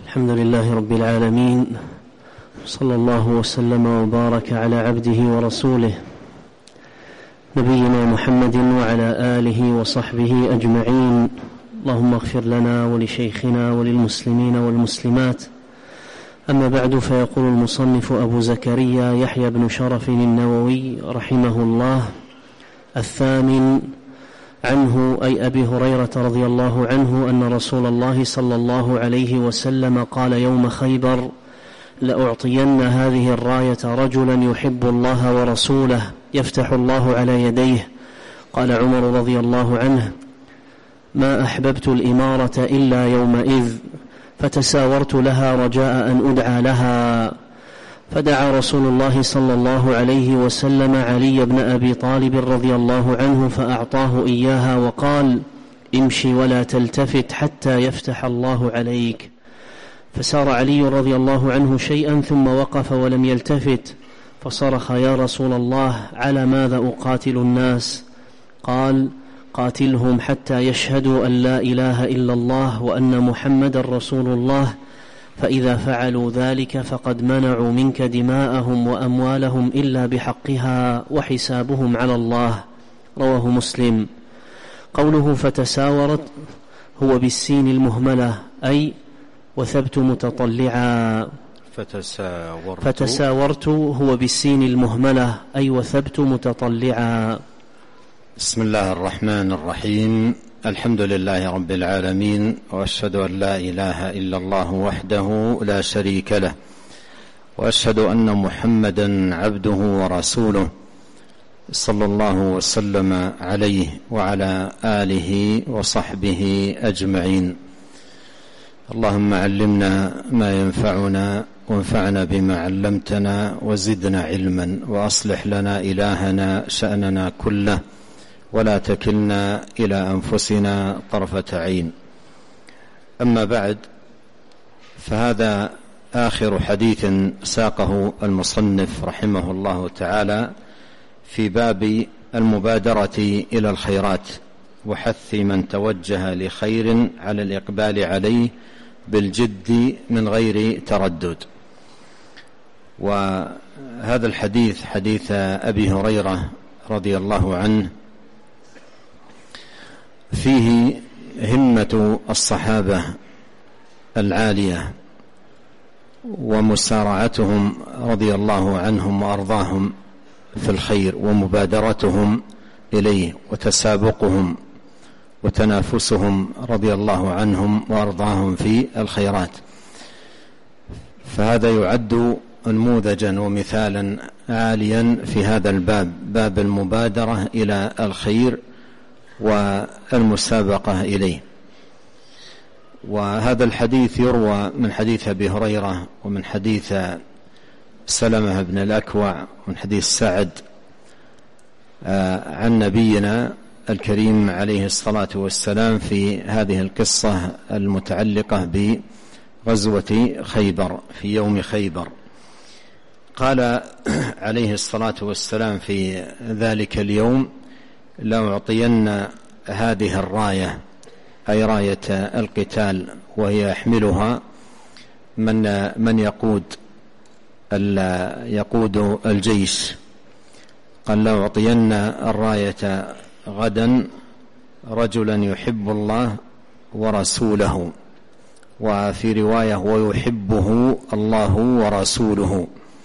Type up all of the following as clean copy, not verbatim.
الحمد لله رب العالمين، صلى الله وسلم وبارك على عبده ورسوله نبينا محمد وعلى آله وصحبه أجمعين. اللهم اغفر لنا ولشيخنا وللمسلمين والمسلمات. أما بعد، فيقول المصنف أبو زكريا يحيى بن شرف النووي رحمه الله: الثامن عنه أي أبي هريرة رضي الله عنه أن رسول الله صلى الله عليه وسلم قال يوم خيبر: لأعطين هذه الراية رجلا يحب الله ورسوله يفتح الله على يديه. قال عمر رضي الله عنه: ما أحببت الإمارة إلا يومئذ، فتساورت لها رجاء أن أدعى لها. فدعا رسول الله صلى الله عليه وسلم علي بن أبي طالب رضي الله عنه فأعطاه إياها وقال: امشي ولا تلتفت حتى يفتح الله عليك. فسار علي رضي الله عنه شيئا ثم وقف ولم يلتفت، فصرخ: يا رسول الله، على ماذا أقاتل الناس؟ قال: قاتلهم حتى يشهدوا أن لا إله إلا الله وأن محمد رسول الله، فإذا فعلوا ذلك فقد منعوا منك دماءهم وأموالهم إلا بحقها وحسابهم على الله. رواه مسلم. قوله فتساورت هو بالسين المهملة، أي وثبت متطلعا. فتساورت هو بالسين المهملة، أي وثبت متطلعا. بسم الله الرحمن الرحيم. الحمد لله رب العالمين، وأشهد أن لا إله إلا الله وحده لا شريك له، وأشهد أن محمدا عبده ورسوله صلى الله وسلم عليه وعلى آله وصحبه أجمعين. اللهم علمنا ما ينفعنا، وانفعنا بما علمتنا، وزدنا علما، وأصلح لنا إلهنا شأننا كله، ولا تكلنا إلى أنفسنا طرفة عين. أما بعد، فهذا آخر حديث ساقه المصنف رحمه الله تعالى في باب المبادرة إلى الخيرات وحث من توجه لخير على الإقبال عليه بالجد من غير تردد. وهذا الحديث حديث أبي هريرة رضي الله عنه فيه همة الصحابة العالية ومسارعتهم رضي الله عنهم وأرضاهم في الخير، ومبادرتهم إليه، وتسابقهم وتنافسهم رضي الله عنهم وأرضاهم في الخيرات. فهذا يعد نموذجا ومثالا عاليا في هذا الباب، باب المبادرة إلى الخير والمسابقة إليه. وهذا الحديث يروى من حديث أبي هريرة، ومن حديث سلمة بن الأكوع، ومن حديث سعد عن نبينا الكريم عليه الصلاة والسلام في هذه القصة المتعلقة بغزوة خيبر في يوم خيبر. قال عليه الصلاة والسلام في ذلك اليوم: لأعطين هذه الراية، أي راية القتال، وهي يحملها من يقود الجيش. قال: لأعطين الراية غدا رجلا يحب الله ورسوله، وفي رواية ويحبه الله ورسوله.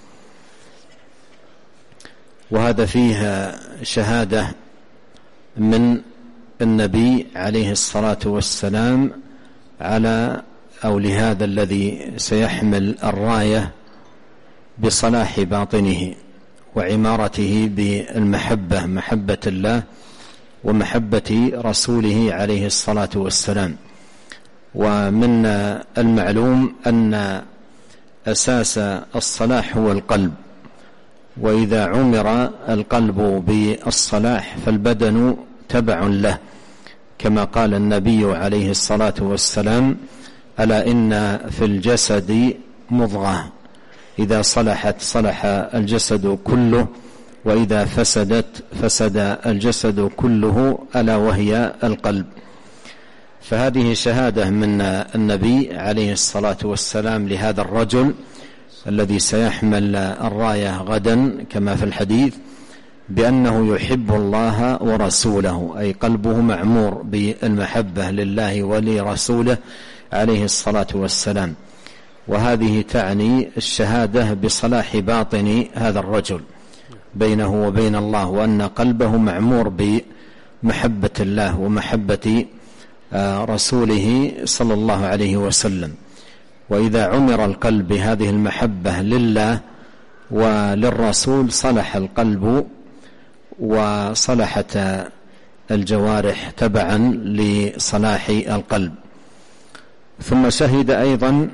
وهذا فيه شهادة من النبي عليه الصلاة والسلام على أو لهذا الذي سيحمل الراية بصلاح باطنه وعمارته بالمحبة، محبة الله ومحبة رسوله عليه الصلاة والسلام. ومن المعلوم أن أساس الصلاح هو القلب، وإذا عمر القلب بالصلاح فالبدن تبع له، كما قال النبي عليه الصلاة والسلام: ألا إن في الجسد مضغة إذا صلحت صلح الجسد كله، وإذا فسدت فسد الجسد كله، ألا وهي القلب. فهذه شهادة من النبي عليه الصلاة والسلام لهذا الرجل الذي سيحمل الراية غدا كما في الحديث بأنه يحب الله ورسوله، أي قلبه معمور بالمحبة لله ولرسوله عليه الصلاة والسلام. وهذه تعني الشهادة بصلاح باطن هذا الرجل بينه وبين الله، وأن قلبه معمور بمحبة الله ومحبة رسوله صلى الله عليه وسلم. وإذا عمر القلب بهذه المحبة لله وللرسول صلح القلب وصلحت الجوارح تبعا لصلاح القلب. ثم شهد أيضا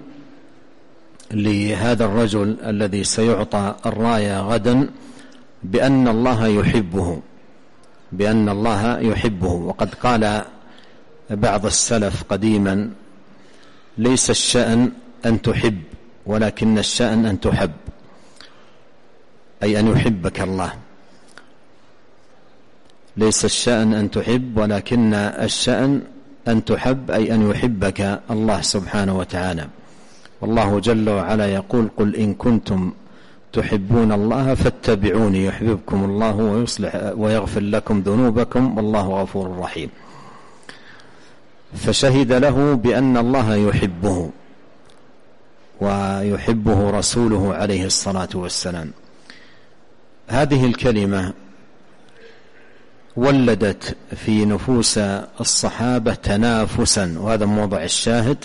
لهذا الرجل الذي سيعطى الراية غدا بأن الله يحبه. وقد قال بعض السلف قديما: ليس الشأن أن تحب ولكن الشأن أن تحب، أي أن يحبك الله. ليس الشأن أن تحب ولكن الشأن أن تحب، أي أن يحبك الله سبحانه وتعالى. والله جل وعلا يقول: قل إن كنتم تحبون الله فاتبعوني يحببكم الله ويغفر لكم ذنوبكم والله غفور رحيم. فشهد له بأن الله يحبه ويحبه رسوله عليه الصلاة والسلام. هذه الكلمة ولدت في نفوس الصحابة تنافسا، وهذا موضع الشاهد،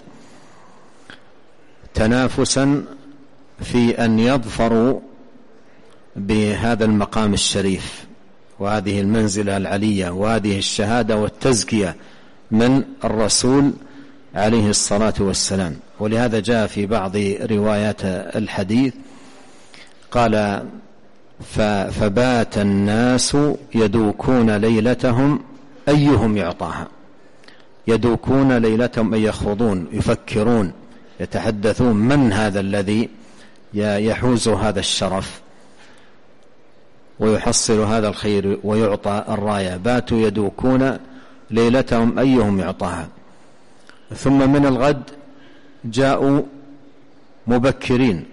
تنافسا في أن يظفروا بهذا المقام الشريف وهذه المنزلة العلية وهذه الشهادة والتزكية من الرسول عليه الصلاة والسلام. ولهذا جاء في بعض روايات الحديث قال: فبات الناس يدوكون ليلتهم أيهم يعطاها. يدوكون ليلتهم أي يخوضون، يفكرون، يتحدثون من هذا الذي يحوز هذا الشرف ويحصل هذا الخير ويعطى الراية. باتوا يدوكون ليلتهم أيهم يعطاها. ثم من الغد جاءوا مبكرين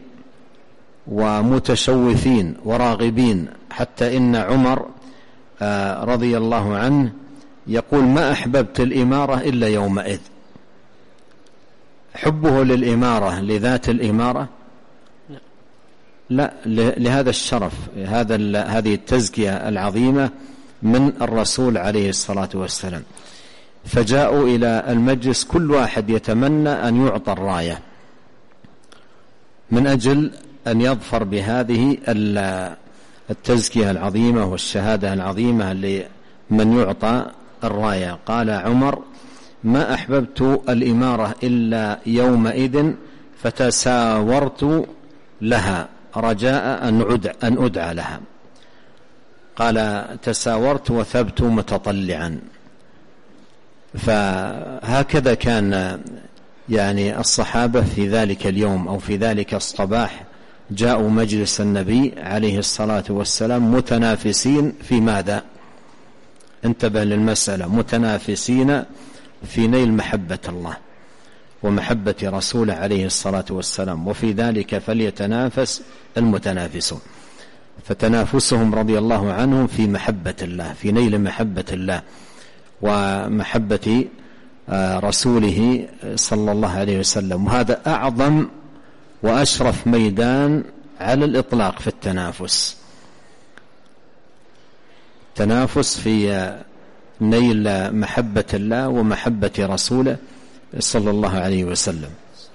ومتشوفين وراغبين، حتى إن عمر رضي الله عنه يقول: ما أحببت الإمارة إلا يومئذ. حبه للإمارة لذات الإمارة؟ لا، لهذا الشرف، هذه التزكية العظيمة من الرسول عليه الصلاة والسلام. فجاءوا إلى المجلس كل واحد يتمنى أن يعطى الراية من أجل أن يظفر بهذه التزكية العظيمة والشهادة العظيمة لمن يعطى الراية. قال عمر: ما أحببت الإمارة إلا يومئذ فتساورت لها رجاء أن أدعى لها. قال: تساورت وثبت متطلعا. فهكذا كان يعني الصحابة في ذلك اليوم أو في ذلك الصباح جاءوا مجلس النبي عليه الصلاة والسلام متنافسين في ماذا؟ انتبه للمسألة، متنافسين في نيل محبة الله ومحبة رسوله عليه الصلاة والسلام، وفي ذلك فليتنافس المتنافسون. فتنافسهم رضي الله عنهم في محبة الله، في نيل محبة الله ومحبة رسوله صلى الله عليه وسلم. وهذا أعظم وأشرف ميدان على الإطلاق في التنافس، تنافس في نيل محبة الله ومحبة رسوله صلى الله عليه وسلم.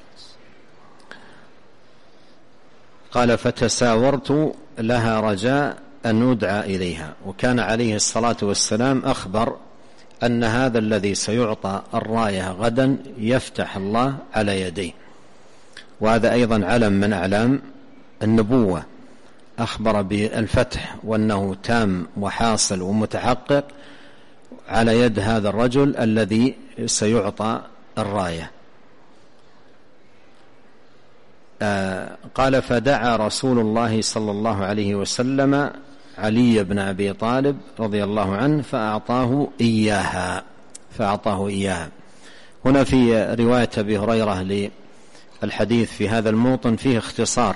قال: فتساورت لها رجاء أن أدعى إليها. وكان عليه الصلاة والسلام أخبر أن هذا الذي سيعطى الراية غدا يفتح الله على يديه، وهذا أيضا علم من أعلام النبوة، أخبر بالفتح وأنه تام وحاصل ومتحقق على يد هذا الرجل الذي سيعطى الراية. قال: فدعا رسول الله صلى الله عليه وسلم علي بن أبي طالب رضي الله عنه فأعطاه إياها. هنا في رواية أبي هريرة للحديث في هذا الموطن فيه اختصار.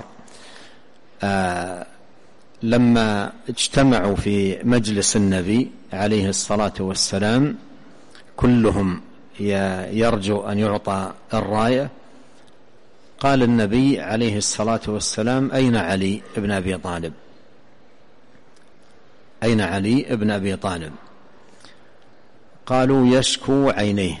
لما اجتمعوا في مجلس النبي عليه الصلاة والسلام كلهم يرجو أن يعطى الراية، قال النبي عليه الصلاة والسلام: أين علي بن أبي طالب؟ أين علي بن أبي طالب؟ قالوا: يشكو عينيه.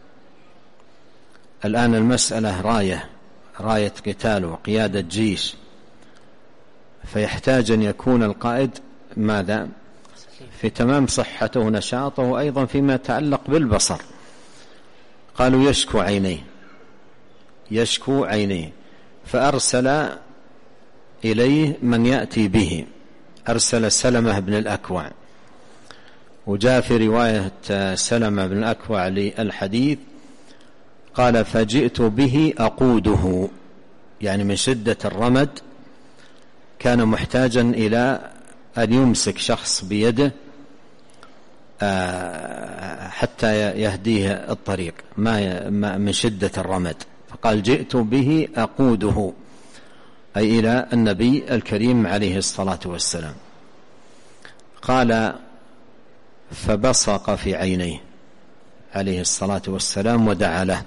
الآن المسألة راية قتال وقيادة جيش، فيحتاج أن يكون القائد ماذا؟ في تمام صحته ونشاطه، أيضا فيما يتعلق بالبصر. قالوا: يشكو عينيه. فأرسل إليه من يأتي به، أرسل سلمة بن الأكوع. وجاء في رواية سلمة بن الأكوع للحديث قال: فجئت به أقوده، يعني من شدة الرمد كان محتاجا إلى أن يمسك شخص بيده حتى يهديه الطريق ما من شدة الرمد. فقال: جئت به أقوده، أي إلى النبي الكريم عليه الصلاة والسلام. قال: فبصق في عينيه عليه الصلاة والسلام ودعا له،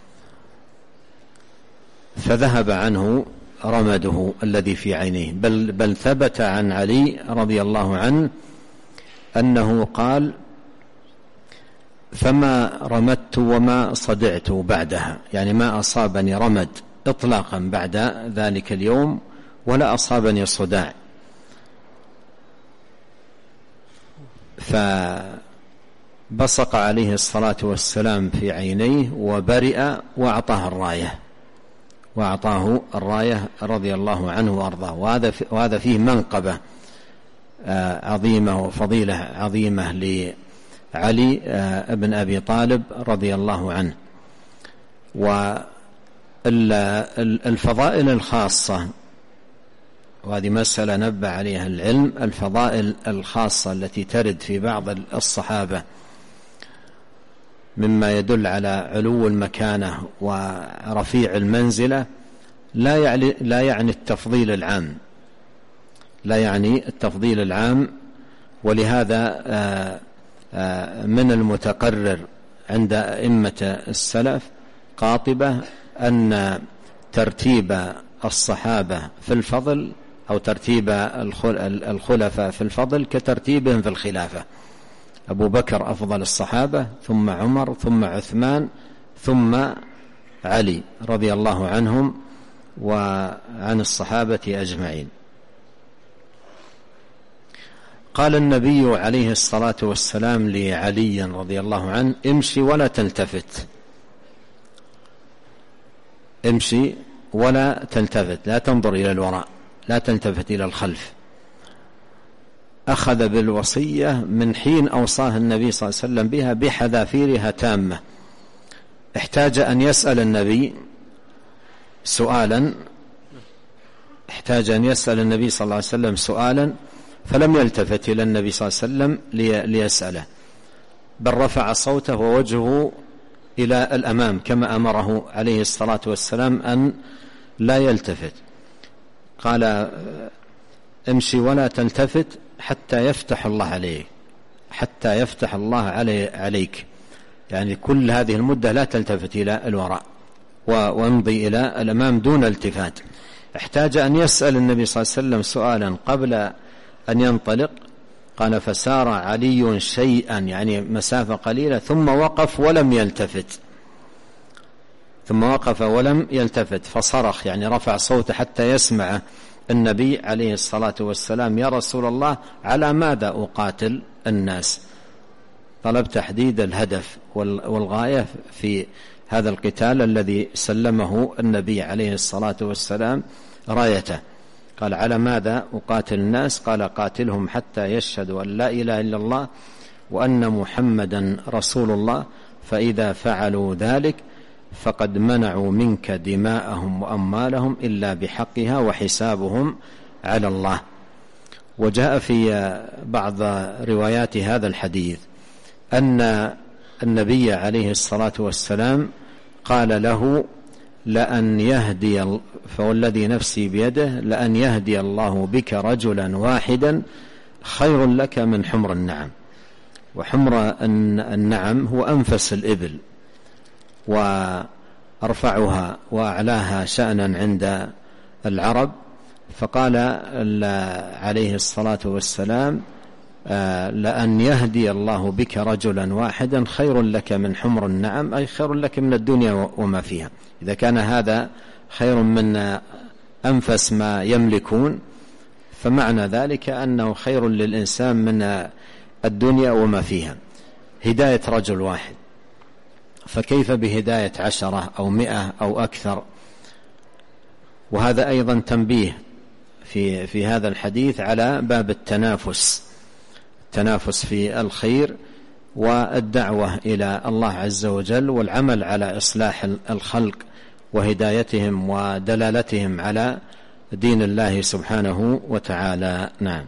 فذهب عنه رمده الذي في عينيه. بل ثبت عن علي رضي الله عنه أنه قال: فما رمدت وما صدعت بعدها، يعني ما أصابني رمد إطلاقا بعد ذلك اليوم ولا أصابني صداع. فبصق عليه الصلاة والسلام في عينيه وبرئ وأعطاه الراية رضي الله عنه وأرضاه. وهذا فيه منقبة عظيمة وفضيلة عظيمة لعلي بن أبي طالب رضي الله عنه. والفضائل الخاصة، وهذه مسألة نبه عليها العلم، الفضائل الخاصة التي ترد في بعض الصحابة مما يدل على علو المكانة ورفيع المنزلة لا يعني التفضيل العام. ولهذا من المتقرر عند أئمة السلف قاطبة أن ترتيب الصحابة في الفضل أو ترتيب الخلفاء في الفضل كترتيبهم في الخلافة. أبو بكر أفضل الصحابة، ثم عمر، ثم عثمان، ثم علي رضي الله عنهم وعن الصحابة أجمعين. قال النبي عليه الصلاة والسلام لعلي رضي الله عنه: امشي ولا تلتفت، امشي ولا تلتفت، لا تنظر إلى الوراء، لا تلتفت إلى الخلف. أخذ بالوصية من حين أوصاه النبي صلى الله عليه وسلم بها بحذافيرها تامة. احتاج أن يسأل النبي سؤالا، صلى الله عليه وسلم سؤالا، فلم يلتفت إلى النبي صلى الله عليه وسلم ليسأله، بل رفع صوته ووجهه إلى الأمام كما أمره عليه الصلاة والسلام أن لا يلتفت. قال: امشي ولا تلتفت حتى يفتح الله عليك، يعني كل هذه المدة لا تلتفت إلى الوراء وامضي إلى الأمام دون التفات. احتاج أن يسأل النبي صلى الله عليه وسلم سؤالا قبل أن ينطلق. قال: فسار علي شيئا، يعني مسافة قليلة، ثم وقف ولم يلتفت، فصرخ، يعني رفع صوته حتى يسمع النبي عليه الصلاة والسلام: يا رسول الله، على ماذا أقاتل الناس؟ طلب تحديد الهدف والغاية في هذا القتال الذي سلمه النبي عليه الصلاة والسلام رايته. قال: على ماذا أقاتل الناس؟ قال: قاتلهم حتى يشهدوا أن لا إله إلا الله وأن محمدا رسول الله، فإذا فعلوا ذلك فقد منعوا منك دماءهم وأموالهم إلا بحقها وحسابهم على الله. وجاء في بعض روايات هذا الحديث أن النبي عليه الصلاة والسلام قال له لأن يهدي، فوالذي نفسي بيده لأن يهدي الله بك رجلا واحدا خير لك من حمر النعم. وحمر النعم هو أنفس الإبل وأرفعها وأعلاها شأنا عند العرب. فقال عليه الصلاة والسلام لأن يهدي الله بك رجلا واحدا خير لك من حمر النعم، أي خير لك من الدنيا وما فيها. إذا كان هذا خير من أنفس ما يملكون فمعنى ذلك أنه خير للإنسان من الدنيا وما فيها. هداية رجل واحد، فكيف بهداية 10 أو 100 أو أكثر؟ وهذا أيضا تنبيه في هذا الحديث على باب التنافس في الخير والدعوة إلى الله عز وجل والعمل على إصلاح الخلق وهدايتهم ودلالتهم على دين الله سبحانه وتعالى. نعم.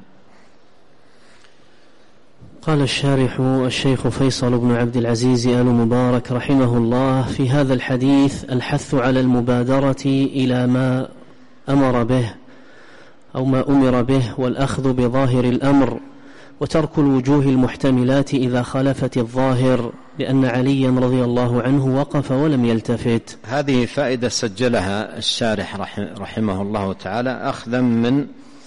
قال الشارح الشيخ فيصل بن عبد العزيز آل مبارك رحمه الله: في هذا الحديث الحث على المبادرة إلى ما أمر به أو ما أمر به، والأخذ بظاهر الأمر، وترك الوجوه المحتملات إذا خالفت الظاهر، لأن عليا رضي الله عنه وقف ولم يلتفت. هذه فائدة سجلها الشارح رحمه الله تعالى أخذا من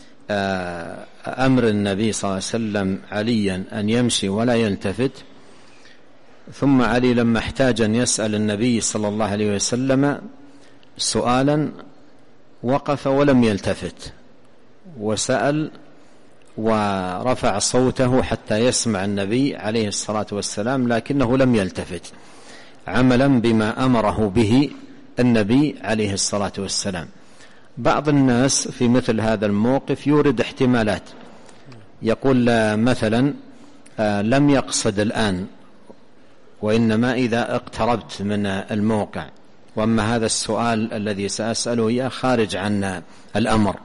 أمر النبي صلى الله عليه وسلم عليا أن يمشي ولا يلتفت. ثم علي لما احتاج أن يسأل النبي صلى الله عليه وسلم سؤالا وقف ولم يلتفت، وسأل ورفع صوته حتى يسمع النبي عليه الصلاة والسلام، لكنه لم يلتفت عملا بما أمره به النبي عليه الصلاة والسلام. بعض الناس في مثل هذا الموقف يورد احتمالات، يقول مثلا لم يقصد الآن، وإنما إذا اقتربت من الموقع، وأما هذا السؤال الذي سأسأله إياه خارج عن الأمر،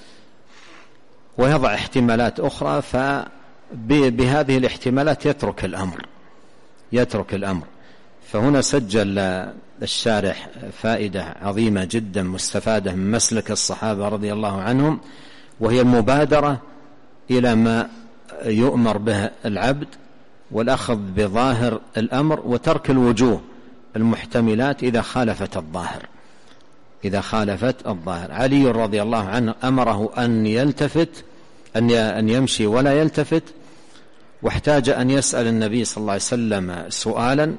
ويضع احتمالات أخرى، فبهذه الاحتمالات يترك الأمر. فهنا سجل الشارح فائدة عظيمة جدا مستفادة من مسلك الصحابة رضي الله عنهم، وهي المبادرة إلى ما يؤمر به العبد، والأخذ بظاهر الأمر، وترك الوجوه المحتملات إذا خالفت الظاهر. علي رضي الله عنه أمره أن يمشي ولا يلتفت، واحتاج أن يسأل النبي صلى الله عليه وسلم سؤالا،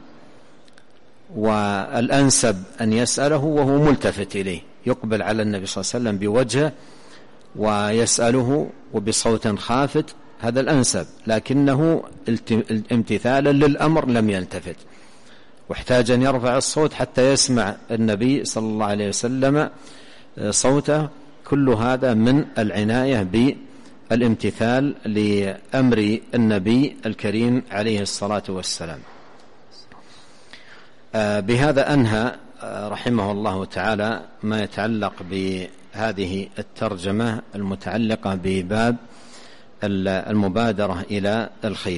والأنسب أن يسأله وهو ملتفت إليه، يقبل على النبي صلى الله عليه وسلم بوجهه ويسأله وبصوت خافت، هذا الأنسب، لكنه امتثالا للأمر لم يلتفت، واحتاج أن يرفع الصوت حتى يسمع النبي صلى الله عليه وسلم صوته. كل هذا من العناية بالامتثال لأمر النبي الكريم عليه الصلاة والسلام. بهذا أنهى رحمه الله تعالى ما يتعلق بهذه الترجمة المتعلقة بباب المبادرة إلى الخير،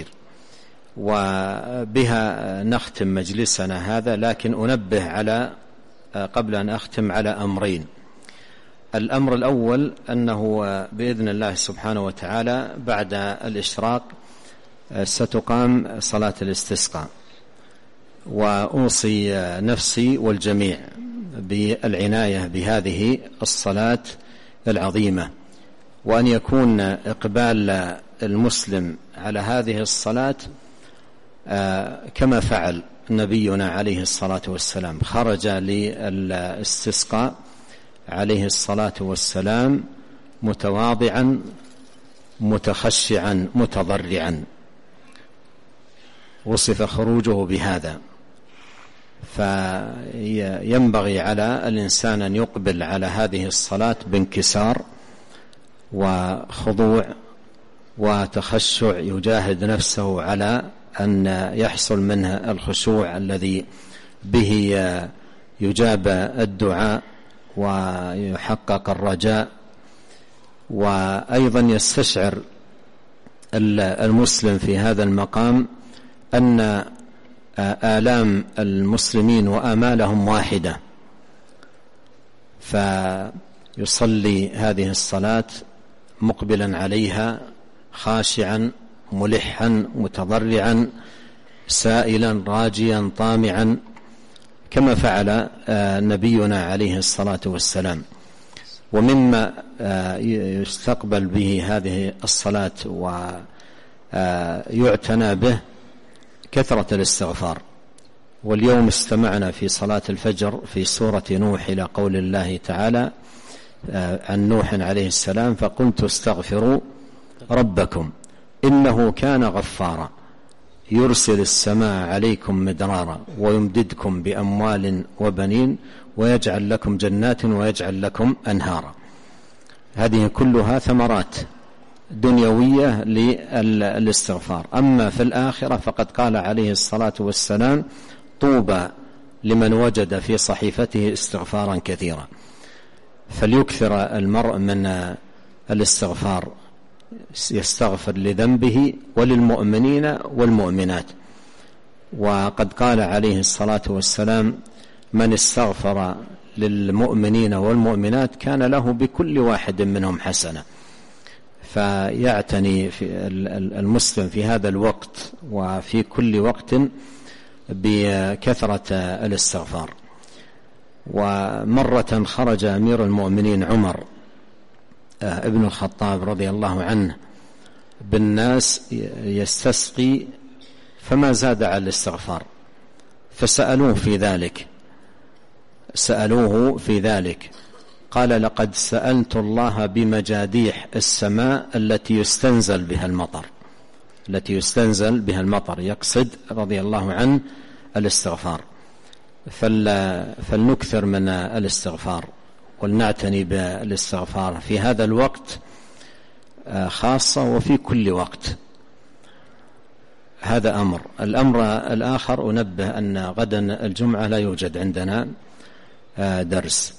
وبها نختم مجلسنا هذا. لكن أنبه قبل أن أختم على أمرين. الأمر الأول أنه بإذن الله سبحانه وتعالى بعد الإشراق ستقام صلاة الاستسقاء، وأوصي نفسي والجميع بالعناية بهذه الصلاة العظيمة، وأن يكون إقبال المسلم على هذه الصلاة كما فعل نبينا عليه الصلاة والسلام، خرج للاستسقاء عليه الصلاة والسلام متواضعا متخشعا متضرعا، وصف خروجه بهذا. فينبغي على الإنسان أن يقبل على هذه الصلاة بانكسار وخضوع وتخشع، يجاهد نفسه على أن يحصل منها الخشوع الذي به يجاب الدعاء ويحقق الرجاء. وأيضا يستشعر المسلم في هذا المقام أن آلام المسلمين وآمالهم واحدة، فيصلي هذه الصلاة مقبلا عليها خاشعا ملحا متضرعا سائلا راجيا طامعا، كما فعل نبينا عليه الصلاة والسلام. ومما يستقبل به هذه الصلاة ويعتنى به كثرة الاستغفار. واليوم استمعنا في صلاة الفجر في سورة نوح إلى قول الله تعالى عن نوح عليه السلام: فقلت استغفروا ربكم إنه كان غفارا يرسل السماء عليكم مدرارا ويمددكم بأموال وبنين ويجعل لكم جنات ويجعل لكم أنهارا. هذه كلها ثمرات دنيوية للاستغفار. أما في الآخرة فقد قال عليه الصلاة والسلام: طوبى لمن وجد في صحيفته استغفارا كثيرا. فليكثر المرء من الاستغفار، يستغفر لذنبه وللمؤمنين والمؤمنات. وقد قال عليه الصلاة والسلام: من استغفر للمؤمنين والمؤمنات كان له بكل واحد منهم حسنة. فيعتني في المسلم في هذا الوقت وفي كل وقت بكثرة الاستغفار. ومرة خرج أمير المؤمنين عمر ابن الخطاب رضي الله عنه بالناس يستسقي فما زاد على الاستغفار، فسألوه في ذلك قال: لقد سألت الله بمجاديح السماء التي يستنزل بها المطر، يقصد رضي الله عنه الاستغفار. فلنكثر من الاستغفار ولنعتني بالاستغفار في هذا الوقت خاصة وفي كل وقت. هذا أمر. الأمر الآخر أنبه أن غدا الجمعة لا يوجد عندنا درس.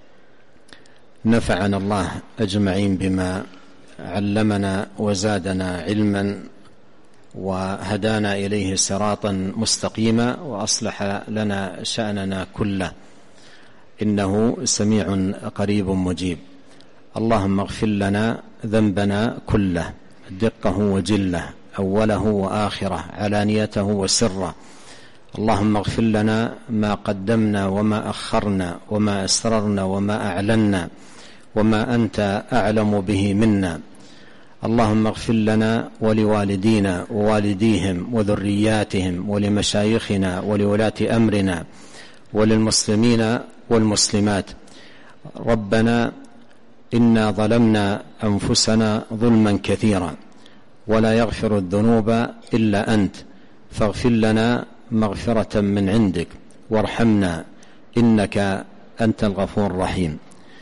نفعنا الله أجمعين بما علمنا وزادنا علما وهدانا إليه صراطا مستقيما وأصلح لنا شأننا كله، إنه سميع قريب مجيب. اللهم اغفر لنا ذنبنا كله دقه وجله، أوله وآخره، علانيته وسره. اللهم اغفر لنا ما قدمنا وما أخرنا وما أسررنا وما أعلنا وما أنت أعلم به منا. اللهم اغفر لنا ولوالدينا ووالديهم وذرياتهم ولمشايخنا ولولاة أمرنا وللمسلمين والمسلمات. ربنا إنا ظلمنا أنفسنا ظلما كثيرا ولا يغفر الذنوب إلا أنت، فاغفر لنا مغفرة من عندك وارحمنا إنك أنت الغفور الرحيم.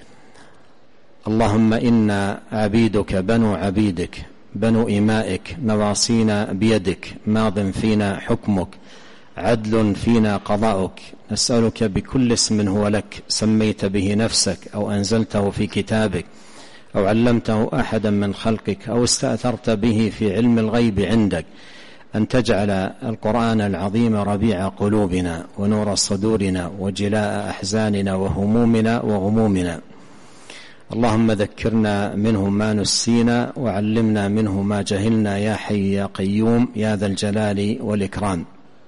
اللهم إنا عبيدك بنو عبيدك بنو إمائك، نواصينا بيدك، ماض فينا حكمك، عدل فينا قضاؤك. نسألك بكل اسم هو لك سميت به نفسك أو أنزلته في كتابك أو علمته أحدا من خلقك أو استأثرت به في علم الغيب عندك، أن تجعل القرآن العظيم ربيع قلوبنا ونور صدورنا وجلاء أحزاننا وهمومنا وغمومنا. اللهم ذكرنا منه ما نسينا وعلمنا منه ما جهلنا يا حي يا قيوم يا ذا الجلال والإكرام.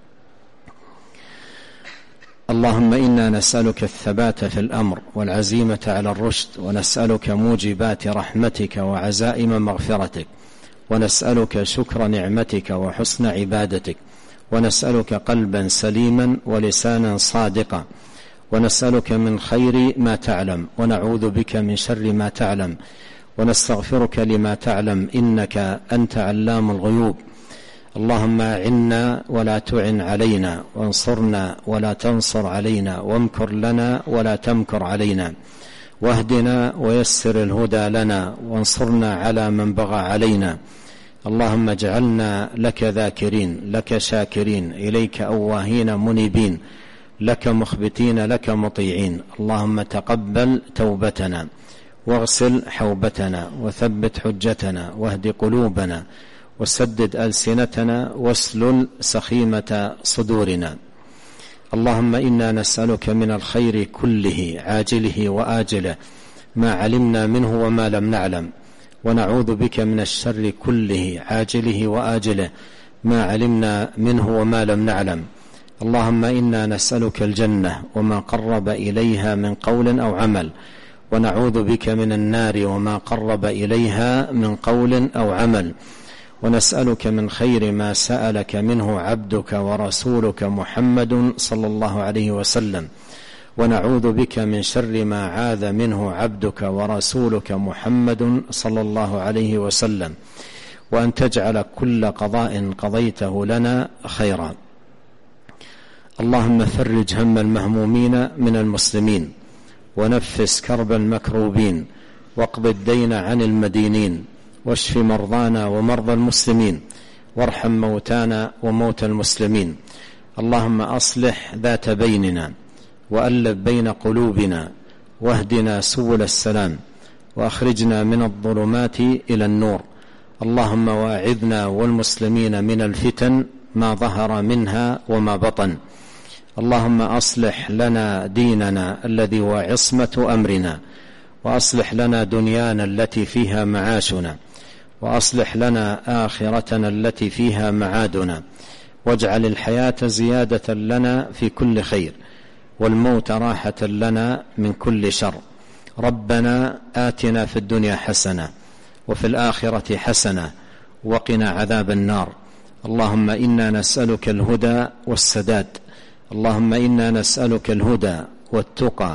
اللهم إنا نسألك الثبات في الأمر والعزيمة على الرشد، ونسألك موجبات رحمتك وعزائم مغفرتك، ونسألك شكر نعمتك وحسن عبادتك، ونسألك قلبا سليما ولسانا صادقا، ونسألك من خير ما تعلم ونعوذ بك من شر ما تعلم، ونستغفرك لما تعلم إنك أنت علام الغيوب. اللهم أعنا ولا تعن علينا، وانصرنا ولا تنصر علينا، وامكر لنا ولا تمكر علينا، واهدنا ويسر الهدى لنا، وانصرنا على من بغى علينا. اللهم اجعلنا لك ذاكرين، لك شاكرين، إليك أواهين منيبين، لك مخبتين، لك مطيعين. اللهم تقبل توبتنا واغسل حوبتنا وثبت حجتنا واهد قلوبنا وسدد ألسنتنا واسلل سخيمة صدورنا. اللهم إنا نسألك من الخير كله عاجله وآجله ما علمنا منه وما لم نعلم، ونعوذ بك من الشر كله عاجله وآجله ما علمنا منه وما لم نعلم. اللهم إنا نسألك الجنة وما قرب إليها من قول أو عمل، ونعوذ بك من النار وما قرب إليها من قول أو عمل، ونسألك من خير ما سألك منه عبدك ورسولك محمد صلى الله عليه وسلم، ونعوذ بك من شر ما عاذ منه عبدك ورسولك محمد صلى الله عليه وسلم، وأن تجعل كل قضاء قضيته لنا خيرا. اللهم فرج هم المهمومين من المسلمين، ونفس كرب المكروبين، واقض الدين عن المدينين، واشف مرضانا ومرضى المسلمين، وارحم موتانا وموتى المسلمين. اللهم أصلح ذات بيننا، وألف بين قلوبنا، واهدنا سبل السلام، وأخرجنا من الظلمات إلى النور. اللهم واعذنا والمسلمين من الفتن ما ظهر منها وما بطن. اللهم أصلح لنا ديننا الذي هو عصمة أمرنا، وأصلح لنا دنيانا التي فيها معاشنا، وأصلح لنا آخرتنا التي فيها معادنا، واجعل الحياة زيادة لنا في كل خير، والموت راحة لنا من كل شر. ربنا آتنا في الدنيا حسنة وفي الآخرة حسنة وقنا عذاب النار. اللهم إنا نسألك الهدى والسداد، اللهم إنا نسألك الهدى والتقى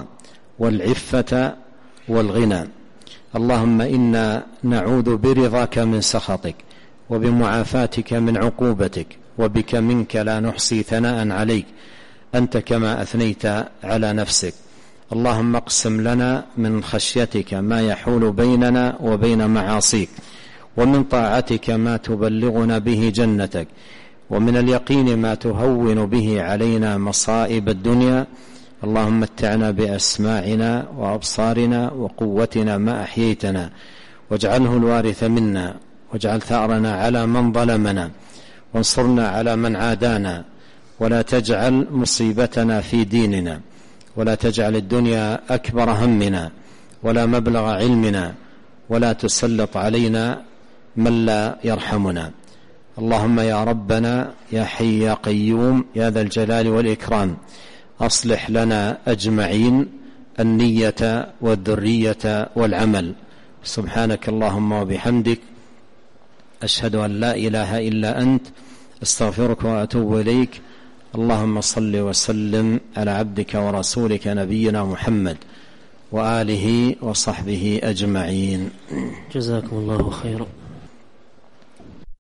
والعفة والغنى. اللهم إنا نعوذ برضاك من سخطك، وبمعافاتك من عقوبتك، وبك منك لا نحصي ثناء عليك أنت كما أثنيت على نفسك. اللهم اقسم لنا من خشيتك ما يحول بيننا وبين معاصيك، ومن طاعتك ما تبلغنا به جنتك، ومن اليقين ما تهون به علينا مصائب الدنيا. اللهم متعنا بأسماعنا وأبصارنا وقوتنا ما أحييتنا، واجعله الوارث منا، واجعل ثأرنا على من ظلمنا، وانصرنا على من عادانا، ولا تجعل مصيبتنا في ديننا، ولا تجعل الدنيا أكبر همنا ولا مبلغ علمنا، ولا تسلط علينا من لا يرحمنا. اللهم يا ربنا يا حي يا قيوم يا ذا الجلال والإكرام، أصلح لنا أجمعين النية والذرية والعمل. سبحانك اللهم وبحمدك، أشهد أن لا إله إلا أنت، استغفرك وأتوب إليك. اللهم صل وسلم على عبدك ورسولك نبينا محمد وآله وصحبه أجمعين. جزاكم الله خيرا.